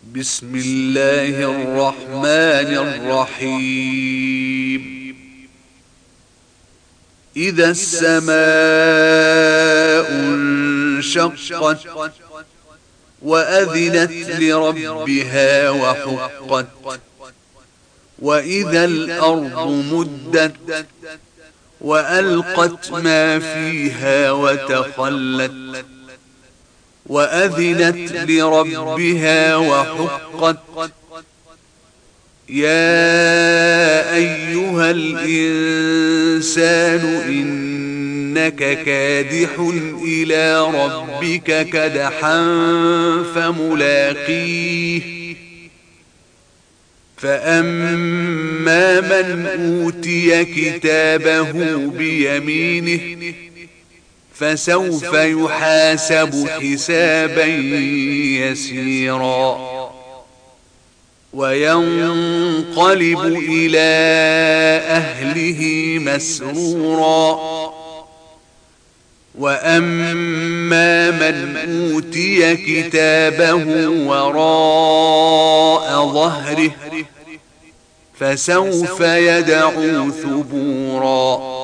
بسم الله الرحمن الرحيم. إذا السماء انشقت وأذنت لربها وحقت وإذا الأرض مدت وألقت ما فيها وتخلت وأذنت لربها وحقت. يا أيها الإنسان إنك كادح إلى ربك كدحا فملاقيه. فأما من أوتي كتابه بيمينه فسوف يحاسب حسابا يسيرا وينقلب إلى أهله مسرورا. وأما من أوتي كتابه وراء ظهره فسوف يدعو ثبورا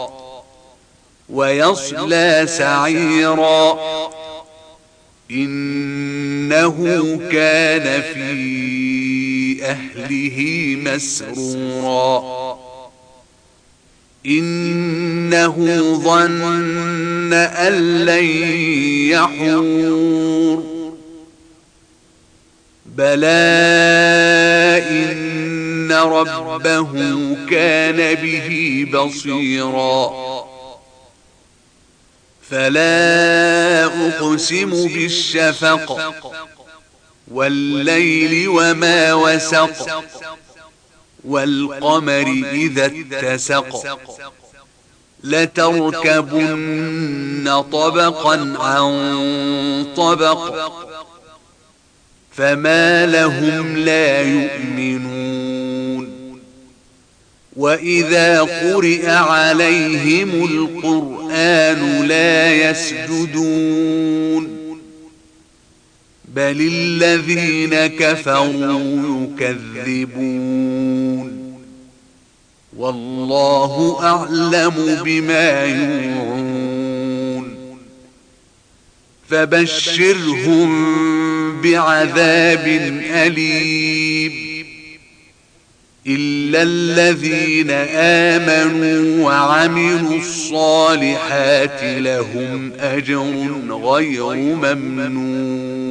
ويصلى سعيرا إنه كان في أهله مسرورا. إنه ظن أن لن يحور بلى إن ربه كان به بصيرا. فلا أقسم بالشفق والليل وما وسق والقمر إذا اتسق لتركبن طبقا عن طبق فما لهم لا يؤمنون. وإذا قرئ عليهم القرآن لا يسجدون بل الذين كفروا يكذبون. والله أعلم بما يوعون فبشرهم بعذاب أليم إلا الذين آمنوا وعملوا الصالحات لهم أجر غير ممنون.